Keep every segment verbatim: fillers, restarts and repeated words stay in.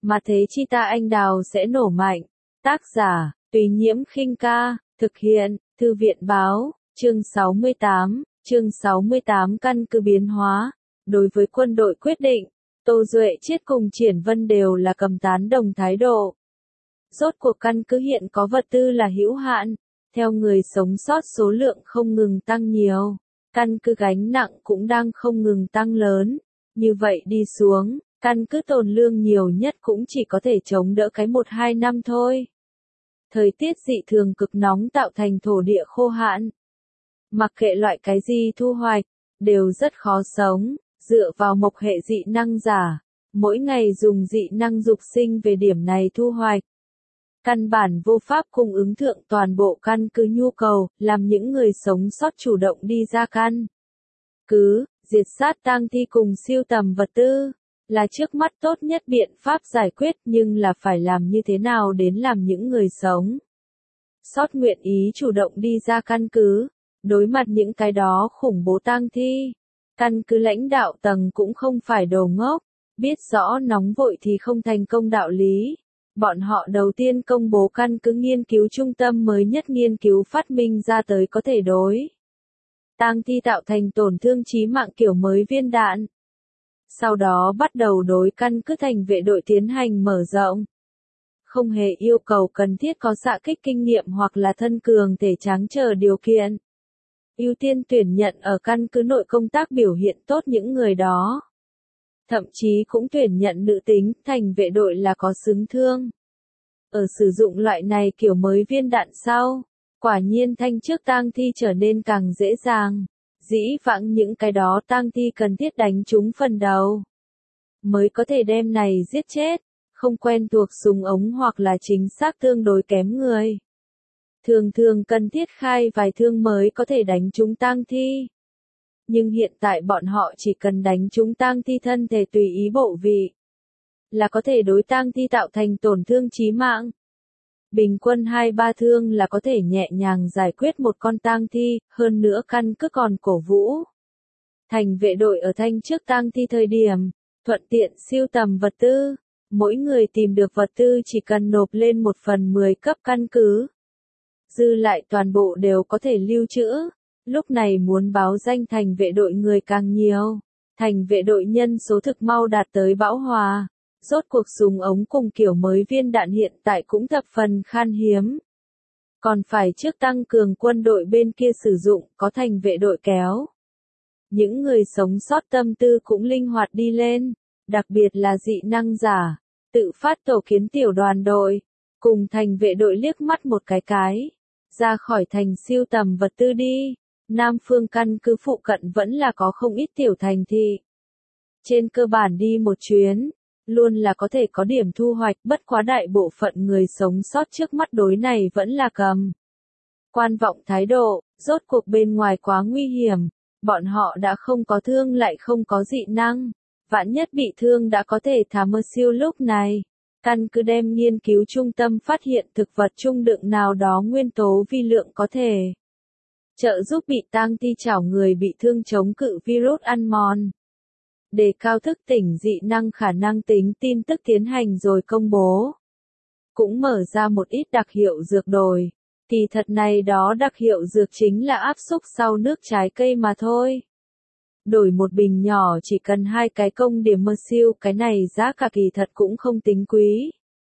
mà thế chi ta anh đào sẽ nổ mạnh. Tác giả, Tùy Nhiễm Khinh Ca, thực hiện, Thư viện Báo, chương sáu mươi tám, chương sáu mươi tám căn cứ biến hóa. Đối với quân đội quyết định, Tô Duệ Chiết cùng Triển Vân đều là cầm tán đồng thái độ. Rốt cuộc căn cứ hiện có vật tư là hữu hạn, theo người sống sót số lượng không ngừng tăng nhiều, căn cứ gánh nặng cũng đang không ngừng tăng lớn. Như vậy đi xuống, căn cứ tồn lương nhiều nhất cũng chỉ có thể chống đỡ cái một hai năm thôi. Thời tiết dị thường cực nóng tạo thành thổ địa khô hạn. Mặc kệ loại cái gì thu hoạch, đều rất khó sống, dựa vào mộc hệ dị năng giả, mỗi ngày dùng dị năng dục sinh về điểm này thu hoạch. Căn bản vô pháp cung ứng thượng toàn bộ căn cứ nhu cầu, làm những người sống sót chủ động đi ra căn cứ, diệt sát tang thi cùng siêu tầm vật tư, là trước mắt tốt nhất biện pháp giải quyết, nhưng là phải làm như thế nào đến làm những người sống sót nguyện ý chủ động đi ra căn cứ, đối mặt những cái đó khủng bố tang thi. Căn cứ lãnh đạo tầng cũng không phải đồ ngốc, biết rõ nóng vội thì không thành công đạo lý. Bọn họ đầu tiên công bố căn cứ nghiên cứu trung tâm mới nhất nghiên cứu phát minh ra tới có thể đối tang thi tạo thành tổn thương chí mạng kiểu mới viên đạn. Sau đó bắt đầu đối căn cứ thành vệ đội tiến hành mở rộng. Không hề yêu cầu cần thiết có xạ kích kinh nghiệm hoặc là thân cường thể tráng chờ điều kiện. Ưu tiên tuyển nhận ở căn cứ nội công tác biểu hiện tốt những người đó. Thậm chí cũng tuyển nhận nữ tính, thành vệ đội là có xứng thương. Ở sử dụng loại này kiểu mới viên đạn sau, quả nhiên thanh trước tang thi trở nên càng dễ dàng. Dĩ vãng những cái đó tang thi cần thiết đánh trúng phần đầu, mới có thể đem này giết chết, không quen thuộc súng ống hoặc là chính xác tương đối kém người. Thường thường cần thiết khai vài thương mới có thể đánh trúng tang thi. Nhưng hiện tại bọn họ chỉ cần đánh trúng tang thi thân thể tùy ý bộ vị, là có thể đối tang thi tạo thành tổn thương chí mạng. Bình quân hai ba thương là có thể nhẹ nhàng giải quyết một con tang thi, hơn nữa căn cứ còn cổ vũ. Thành vệ đội ở thanh trước tang thi thời điểm, thuận tiện siêu tầm vật tư, mỗi người tìm được vật tư chỉ cần nộp lên một phần mười cấp căn cứ. Dư lại toàn bộ đều có thể lưu trữ. Lúc này muốn báo danh thành vệ đội người càng nhiều, thành vệ đội nhân số thực mau đạt tới bão hòa. Rốt cuộc súng ống cùng kiểu mới viên đạn hiện tại cũng thập phần khan hiếm. Còn phải trước tăng cường quân đội bên kia sử dụng, có thành vệ đội kéo. Những người sống sót tâm tư cũng linh hoạt đi lên, đặc biệt là dị năng giả, tự phát tổ kiến tiểu đoàn đội, cùng thành vệ đội liếc mắt một cái cái, ra khỏi thành siêu tầm vật tư đi. Nam phương căn cứ phụ cận vẫn là có không ít tiểu thành thị. Trên cơ bản đi một chuyến, luôn là có thể có điểm thu hoạch, bất quá đại bộ phận người sống sót trước mắt đối này vẫn là cầm quan vọng thái độ, rốt cuộc bên ngoài quá nguy hiểm, bọn họ đã không có thương lại không có dị năng, vạn nhất bị thương đã có thể thả mơ siêu. Lúc này, căn cứ đem nghiên cứu trung tâm phát hiện thực vật trung đựng nào đó nguyên tố vi lượng có thể trợ giúp bị tang thi chảo người bị thương chống cự virus ăn mòn. Đề cao thức tỉnh dị năng khả năng tính tin tức tiến hành rồi công bố. Cũng mở ra một ít đặc hiệu dược đồi. Kỳ thật này đó đặc hiệu dược chính là áp xúc sau nước trái cây mà thôi. Đổi một bình nhỏ chỉ cần hai cái công điểm mơ siêu, cái này giá cả kỳ thật cũng không tính quý.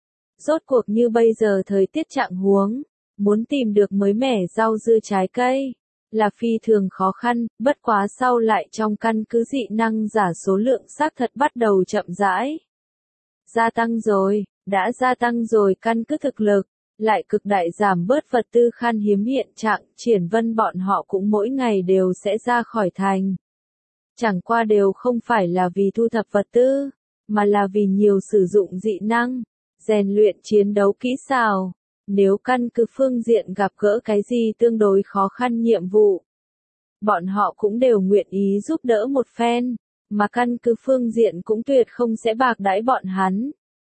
Rốt cuộc như bây giờ thời tiết trạng huống, muốn tìm được mới mẻ rau dưa trái cây là phi thường khó khăn, bất quá sau lại trong căn cứ dị năng giả số lượng xác thật bắt đầu chậm rãi gia tăng rồi, đã gia tăng rồi căn cứ thực lực, lại cực đại giảm bớt vật tư khan hiếm hiện trạng. Triển Vân bọn họ cũng mỗi ngày đều sẽ ra khỏi thành. Chẳng qua đều không phải là vì thu thập vật tư, mà là vì nhiều sử dụng dị năng, rèn luyện chiến đấu kỹ xảo. Nếu căn cứ phương diện gặp gỡ cái gì tương đối khó khăn nhiệm vụ, bọn họ cũng đều nguyện ý giúp đỡ một phen, mà căn cứ phương diện cũng tuyệt không sẽ bạc đãi bọn hắn.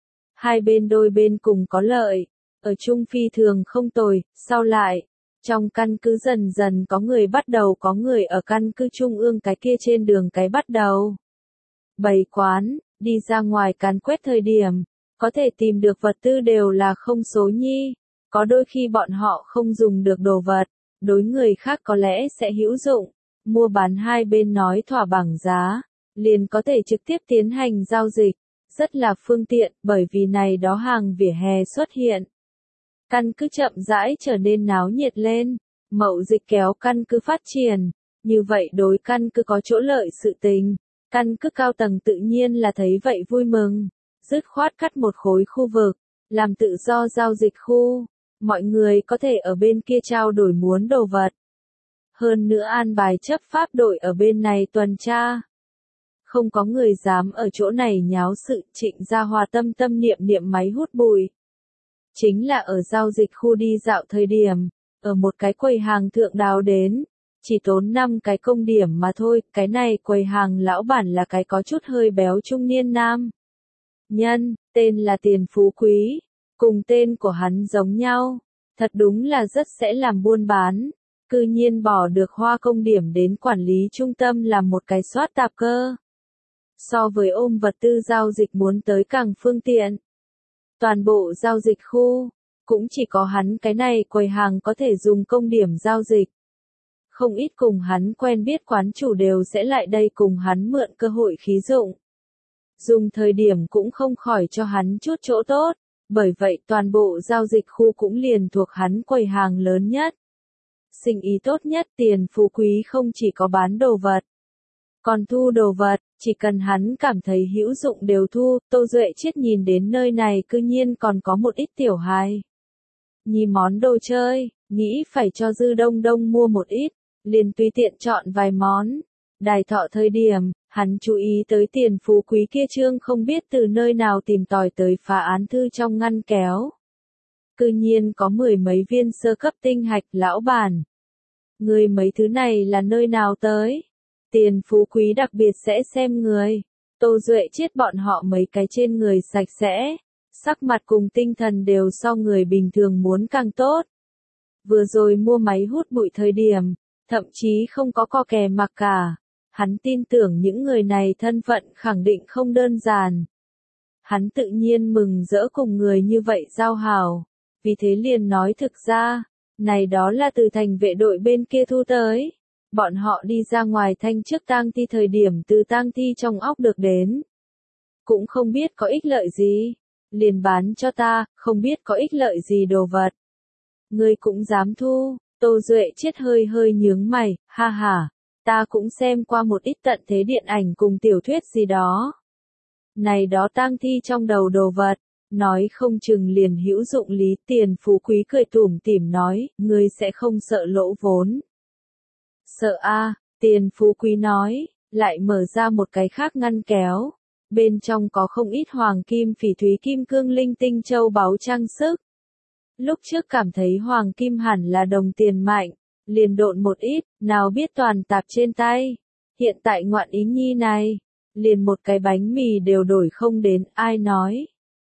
Hai bên đôi bên cùng có lợi, ở chung phi thường không tồi. Sau lại, trong căn cứ dần dần có người bắt đầu có người ở căn cứ trung ương cái kia trên đường cái bắt đầu bày quán, đi ra ngoài càn quét thời điểm, có thể tìm được vật tư đều là không số nhi, có đôi khi bọn họ không dùng được đồ vật, đối người khác có lẽ sẽ hữu dụng, mua bán hai bên nói thỏa bằng giá, liền có thể trực tiếp tiến hành giao dịch, rất là phương tiện, bởi vì này đó hàng vỉa hè xuất hiện. Căn cứ chậm rãi trở nên náo nhiệt lên, mậu dịch kéo căn cứ phát triển, như vậy đối căn cứ có chỗ lợi sự tình, căn cứ cao tầng tự nhiên là thấy vậy vui mừng, dứt khoát cắt một khối khu vực, làm tự do giao dịch khu, mọi người có thể ở bên kia trao đổi muốn đồ vật. Hơn nữa an bài chấp pháp đội ở bên này tuần tra. Không có người dám ở chỗ này nháo sự. Trịnh Gia Hòa tâm tâm niệm niệm máy hút bụi. Chính là ở giao dịch khu đi dạo thời điểm, ở một cái quầy hàng thượng đào đến, chỉ tốn năm cái công điểm mà thôi, cái này quầy hàng lão bản là cái có chút hơi béo trung niên nam. Nhân, tên là Tiền Phú Quý, cùng tên của hắn giống nhau, thật đúng là rất sẽ làm buôn bán, cư nhiên bỏ được hoa công điểm đến quản lý trung tâm làm một cái soát tạp cơ. So với ôm vật tư giao dịch muốn tới càng phương tiện. Toàn bộ giao dịch khu, cũng chỉ có hắn cái này quầy hàng có thể dùng công điểm giao dịch. Không ít cùng hắn quen biết quán chủ đều sẽ lại đây cùng hắn mượn cơ hội khí dụng. Dùng thời điểm cũng không khỏi cho hắn chút chỗ tốt, bởi vậy toàn bộ giao dịch khu cũng liền thuộc hắn quầy hàng lớn nhất. Sinh ý tốt nhất Tiền Phú Quý không chỉ có bán đồ vật, còn thu đồ vật, chỉ cần hắn cảm thấy hữu dụng đều thu. Tô Duệ Chiết nhìn đến nơi này cư nhiên còn có một ít tiểu hài nhi món đồ chơi, nghĩ phải cho Dư Đông Đông mua một ít, liền tùy tiện chọn vài món. Đài thọ thời điểm, hắn chú ý tới Tiền Phú Quý kia trương không biết từ nơi nào tìm tòi tới phá án thư trong ngăn kéo. Cư nhiên có mười mấy viên sơ cấp tinh hạch. Lão bản, người mấy thứ này là nơi nào tới? Tiền Phú Quý đặc biệt sẽ xem người. Tô Duệ Chiết bọn họ mấy cái trên người sạch sẽ, sắc mặt cùng tinh thần đều so người bình thường muốn càng tốt. Vừa rồi mua máy hút bụi thời điểm, thậm chí không có co kè mặc cả. Hắn tin tưởng những người này thân phận khẳng định không đơn giản. Hắn tự nhiên mừng rỡ cùng người như vậy giao hảo, vì thế liền nói thực ra, này đó là từ thành vệ đội bên kia thu tới. Bọn họ đi ra ngoài thanh trước tang thi thời điểm từ tang thi trong óc được đến. Cũng không biết có ích lợi gì, liền bán cho ta, không biết có ích lợi gì đồ vật. Ngươi cũng dám thu? Tô Duệ Chiết hơi hơi nhướng mày, ha ha, ta cũng xem qua một ít tận thế điện ảnh cùng tiểu thuyết gì đó. Này đó tang thi trong đầu đồ vật, nói không chừng liền hữu dụng lý. Tiền Phú Quý cười tủm tỉm nói, ngươi sẽ không sợ lỗ vốn. Sợ a, à, Tiền Phú Quý nói, lại mở ra một cái khác ngăn kéo. Bên trong có không ít hoàng kim phỉ thúy kim cương linh tinh châu báu trang sức. Lúc trước cảm thấy hoàng kim hẳn là đồng tiền mạnh, liền độn một ít, nào biết toàn tạp trên tay. Hiện tại ngoạn ý nhi này, liền một cái bánh mì đều đổi không đến, ai nói.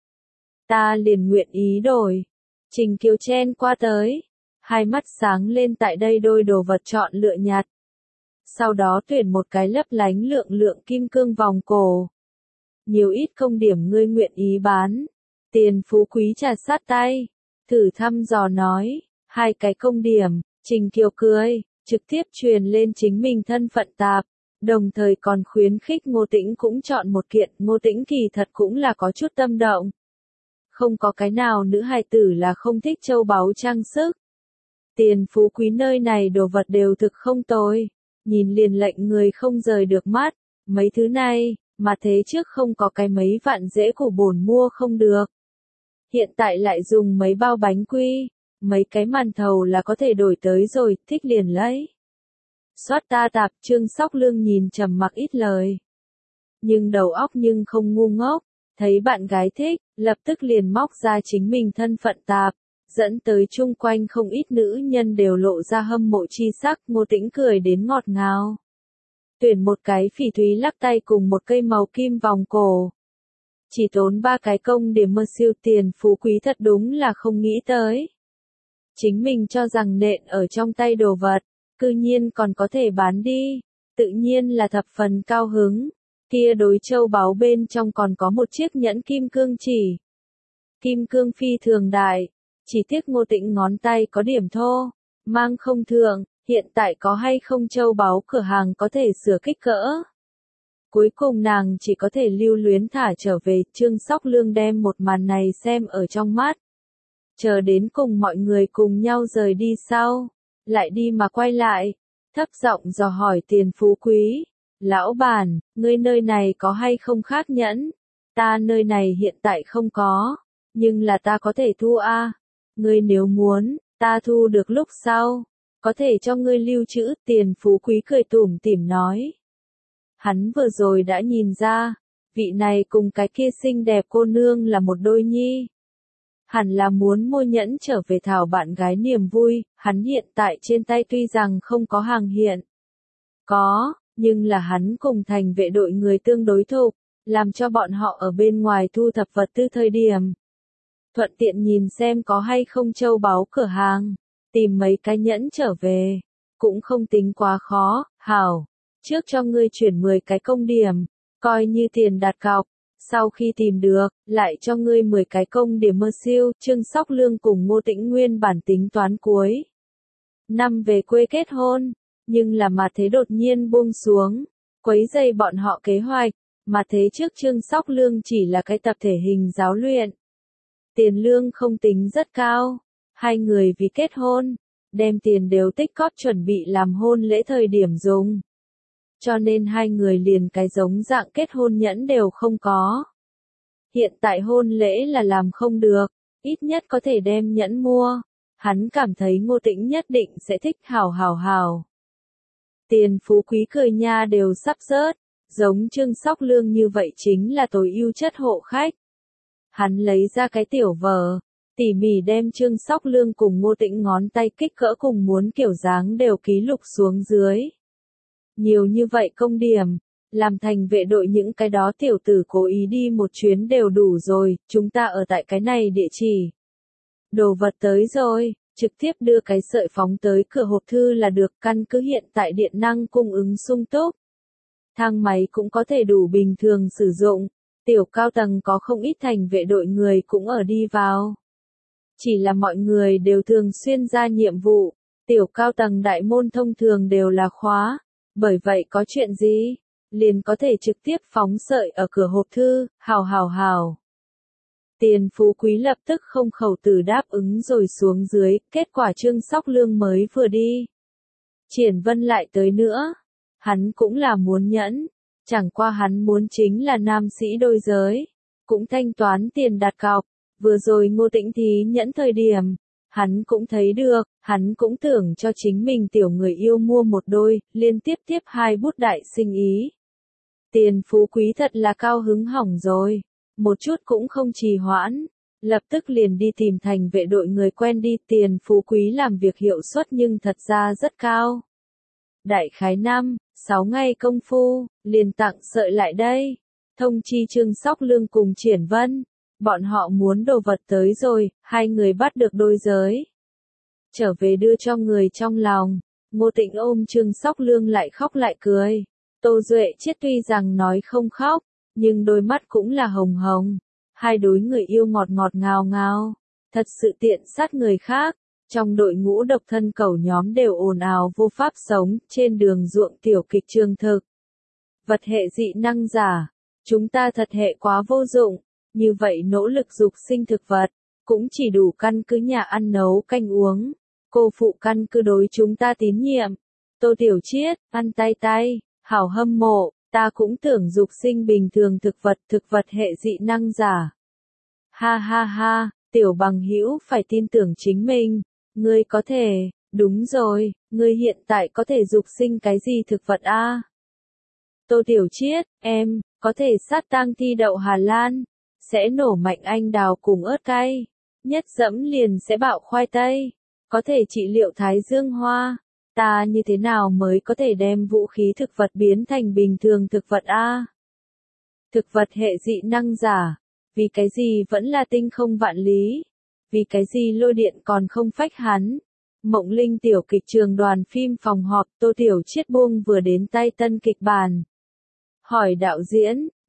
Ta liền nguyện ý đổi. Trình Kiều chen qua tới, hai mắt sáng lên tại đây đôi đồ vật chọn lựa nhặt. Sau đó tuyển một cái lấp lánh lượng lượng kim cương vòng cổ. Nhiều ít công điểm ngươi nguyện ý bán. Tiền Phú Quý trà sát tay, thử thăm dò nói, hai cái công điểm. Trình Kiều cười, trực tiếp truyền lên chính mình thân phận tạp, đồng thời còn khuyến khích Ngô Tĩnh cũng chọn một kiện. Ngô Tĩnh kỳ thật cũng là có chút tâm động. Không có cái nào nữ hài tử là không thích châu báu trang sức. Tiền Phú Quý nơi này đồ vật đều thực không tồi, nhìn liền lệnh người không rời được mắt. Mấy thứ này, mà thế trước không có cái mấy vạn dễ của bổn mua không được. Hiện tại lại dùng mấy bao bánh quy, mấy cái màn thầu là có thể đổi tới rồi, thích liền lấy. Xoát ta tạp. Trương Sóc Lương nhìn trầm mặc ít lời. Nhưng đầu óc nhưng không ngu ngốc, thấy bạn gái thích, lập tức liền móc ra chính mình thân phận tạp, dẫn tới chung quanh không ít nữ nhân đều lộ ra hâm mộ chi sắc. Ngô Tĩnh cười đến ngọt ngào. Tuyển một cái phỉ thúy lắc tay cùng một cây màu kim vòng cổ. Chỉ tốn ba cái công điểm mơ siêu. Tiền Phú Quý thật đúng là không nghĩ tới. Chính mình cho rằng nện ở trong tay đồ vật, cư nhiên còn có thể bán đi, tự nhiên là thập phần cao hứng. Kia đối châu báu bên trong còn có một chiếc nhẫn kim cương chỉ, kim cương phi thường đại, chỉ tiếc Ngô Tĩnh ngón tay có điểm thô, mang không thượng, hiện tại có hay không châu báu cửa hàng có thể sửa kích cỡ. Cuối cùng nàng chỉ có thể lưu luyến thả trở về, Trương Sóc Lương đem một màn này xem ở trong mắt. Chờ đến cùng mọi người cùng nhau rời đi sau, lại đi mà quay lại, thấp giọng dò hỏi Tiền Phú Quý, lão bản, ngươi nơi này có hay không khác nhẫn? Ta nơi này hiện tại không có, nhưng là ta có thể thu a. Ngươi nếu muốn, ta thu được lúc sau, có thể cho ngươi lưu trữ. Tiền Phú Quý cười tủm tỉm nói. Hắn vừa rồi đã nhìn ra, vị này cùng cái kia xinh đẹp cô nương là một đôi nhi. Hẳn là muốn mua nhẫn trở về thảo bạn gái niềm vui, hắn hiện tại trên tay tuy rằng không có hàng hiện. Có, nhưng là hắn cùng thành vệ đội người tương đối thục, làm cho bọn họ ở bên ngoài thu thập vật tư thời điểm. Thuận tiện nhìn xem có hay không châu báu cửa hàng, tìm mấy cái nhẫn trở về, cũng không tính quá khó, hảo. Trước cho ngươi chuyển mười cái công điểm, coi như tiền đặt cọc, sau khi tìm được, lại cho ngươi mười cái công điểm mơ siêu. Trương Sóc Lương cùng Ngô Tĩnh nguyên bản tính toán cuối năm về quê kết hôn, nhưng là mà thế đột nhiên buông xuống, quấy rầy bọn họ kế hoạch, mà thế trước Trương Sóc Lương chỉ là cái tập thể hình giáo luyện. Tiền lương không tính rất cao, hai người vì kết hôn, đem tiền đều tích cóp chuẩn bị làm hôn lễ thời điểm dùng. Cho nên hai người liền cái giống dạng kết hôn nhẫn đều không có. Hiện tại hôn lễ là làm không được, ít nhất có thể đem nhẫn mua. Hắn cảm thấy Ngô Tĩnh nhất định sẽ thích hào hào hào. Tiền Phú Quý cười nha đều sắp rớt, giống Trương Sóc Lương như vậy chính là tối ưu chất hộ khách. Hắn lấy ra cái tiểu vở, tỉ mỉ đem Trương Sóc Lương cùng Ngô Tĩnh ngón tay kích cỡ cùng muốn kiểu dáng đều ký lục xuống dưới. Nhiều như vậy công điểm, làm thành vệ đội những cái đó tiểu tử cố ý đi một chuyến đều đủ rồi, chúng ta ở tại cái này địa chỉ. Đồ vật tới rồi, trực tiếp đưa cái sợi phóng tới cửa hộp thư là được, căn cứ hiện tại điện năng cung ứng sung túc. Thang máy cũng có thể đủ bình thường sử dụng, tiểu cao tầng có không ít thành vệ đội người cũng ở đi vào. Chỉ là mọi người đều thường xuyên ra nhiệm vụ, tiểu cao tầng đại môn thông thường đều là khóa. Bởi vậy có chuyện gì, liền có thể trực tiếp phóng sợi ở cửa hộp thư, hào hào hào. Tiền Phú Quý lập tức không khẩu từ đáp ứng rồi xuống dưới, kết quả Trương Sóc Lương mới vừa đi. Triển Vân lại tới nữa, hắn cũng là muốn nhẫn, chẳng qua hắn muốn chính là nam sĩ đôi giới, cũng thanh toán tiền đặt cọc, vừa rồi Ngô Tĩnh thí nhẫn thời điểm. Hắn cũng thấy được, hắn cũng tưởng cho chính mình tiểu người yêu mua một đôi, liên tiếp tiếp hai bút đại sinh ý. Tiền Phú Quý thật là cao hứng hỏng rồi, một chút cũng không trì hoãn, lập tức liền đi tìm thành vệ đội người quen đi. Tiền Phú Quý làm việc hiệu suất nhưng thật ra rất cao. Đại khái năm, sáu ngày công phu, liền tặng sợi lại đây, thông chi Trương Sóc Lương cùng Triển Vân. Bọn họ muốn đồ vật tới rồi, hai người bắt được đôi giới. Trở về đưa cho người trong lòng, Ngô Tĩnh ôm Trương Sóc Lương lại khóc lại cười. Tô Duệ Chiết tuy rằng nói không khóc, nhưng đôi mắt cũng là hồng hồng. Hai đối người yêu ngọt ngọt ngào ngào, thật sự tiện sát người khác. Trong đội ngũ độc thân cẩu nhóm đều ồn ào vô pháp sống, trên đường ruộng tiểu kịch trường thực. Vật hệ dị năng giả, chúng ta thật hệ quá vô dụng. Như vậy nỗ lực dục sinh thực vật, cũng chỉ đủ căn cứ nhà ăn nấu canh uống. Cô phụ căn cứ đối chúng ta tín nhiệm. Tô Tiểu Chiết, ăn tay tay, hảo hâm mộ, ta cũng tưởng dục sinh bình thường thực vật, thực vật hệ dị năng giả. Ha ha ha, tiểu bằng hữu phải tin tưởng chính mình, ngươi có thể, đúng rồi, ngươi hiện tại có thể dục sinh cái gì thực vật a? Tô Tiểu Chiết, em, có thể sát tang thi đậu Hà Lan. Sẽ nổ mạnh anh đào cùng ớt cay, nhất dẫm liền sẽ bạo khoai tây, có thể trị liệu thái dương hoa. Ta như thế nào mới có thể đem vũ khí thực vật biến thành bình thường thực vật a? Thực vật hệ dị năng giả, vì cái gì vẫn là tinh không vạn lý, vì cái gì lôi điện còn không phách hắn. Mộng Linh tiểu kịch trường đoàn phim phòng họp, Tô Tiểu Chiết buông vừa đến tay tân kịch bản. Hỏi đạo diễn,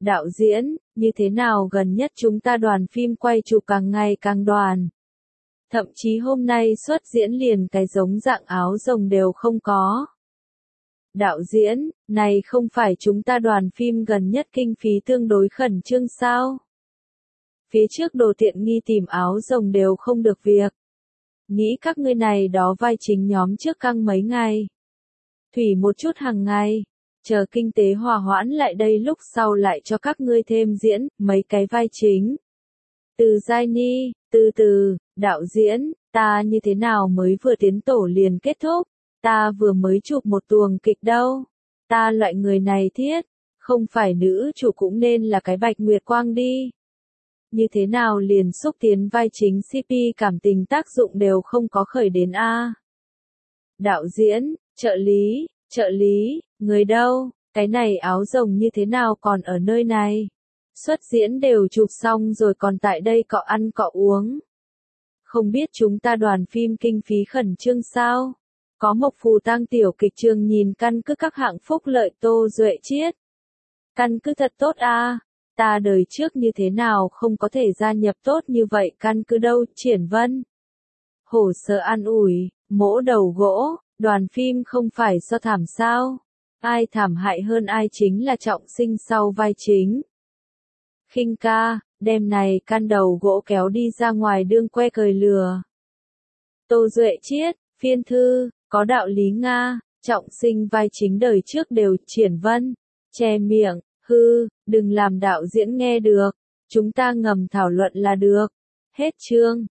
Đạo diễn, như thế nào gần nhất chúng ta đoàn phim quay chụp càng ngày càng đoàn. Thậm chí hôm nay xuất diễn liền cái giống dạng áo rồng đều không có. Đạo diễn, này không phải chúng ta đoàn phim gần nhất kinh phí tương đối khẩn trương sao? Phía trước đồ tiện nghi tìm áo rồng đều không được việc. Nghĩ các ngươi này đó vai chính nhóm trước căng mấy ngày. Thủy một chút hàng ngày. Chờ kinh tế hòa hoãn lại đây lúc sau lại cho các ngươi thêm diễn, mấy cái vai chính. Từ Giai Ni, từ từ, đạo diễn, ta như thế nào mới vừa tiến tổ liền kết thúc, ta vừa mới chụp một tuồng kịch đâu. Ta loại người này thiết, không phải nữ chủ cũng nên là cái Bạch Nguyệt Quang đi. Như thế nào liền xúc tiến vai chính xê pê cảm tình tác dụng đều không có khởi đến a. Đạo diễn, trợ lý, trợ lý, người đâu, cái này áo rồng như thế nào còn ở nơi này. Xuất diễn đều chụp xong rồi còn tại đây cọ ăn cọ uống. Không biết chúng ta đoàn phim kinh phí khẩn trương sao? Có Mộc Phù Tang tiểu kịch trường nhìn căn cứ các hạng phúc lợi Tô Duệ Chiết. Căn cứ thật tốt a, ta đời trước như thế nào không có thể gia nhập tốt như vậy căn cứ đâu. Triển Vân. Hổ sợ an ủi, mỗ đầu gỗ, đoàn phim không phải so thảm sao? Ai thảm hại hơn ai chính là Trọng Sinh sau vai chính. Khinh ca, đêm này căn đầu gỗ kéo đi ra ngoài đương que cười lừa. Tô Duệ Chiết, phiên thư, có đạo lý Nga, Trọng Sinh vai chính đời trước đều. Triển Vân, che miệng, hư, đừng làm đạo diễn nghe được, chúng ta ngầm thảo luận là được. Hết chương.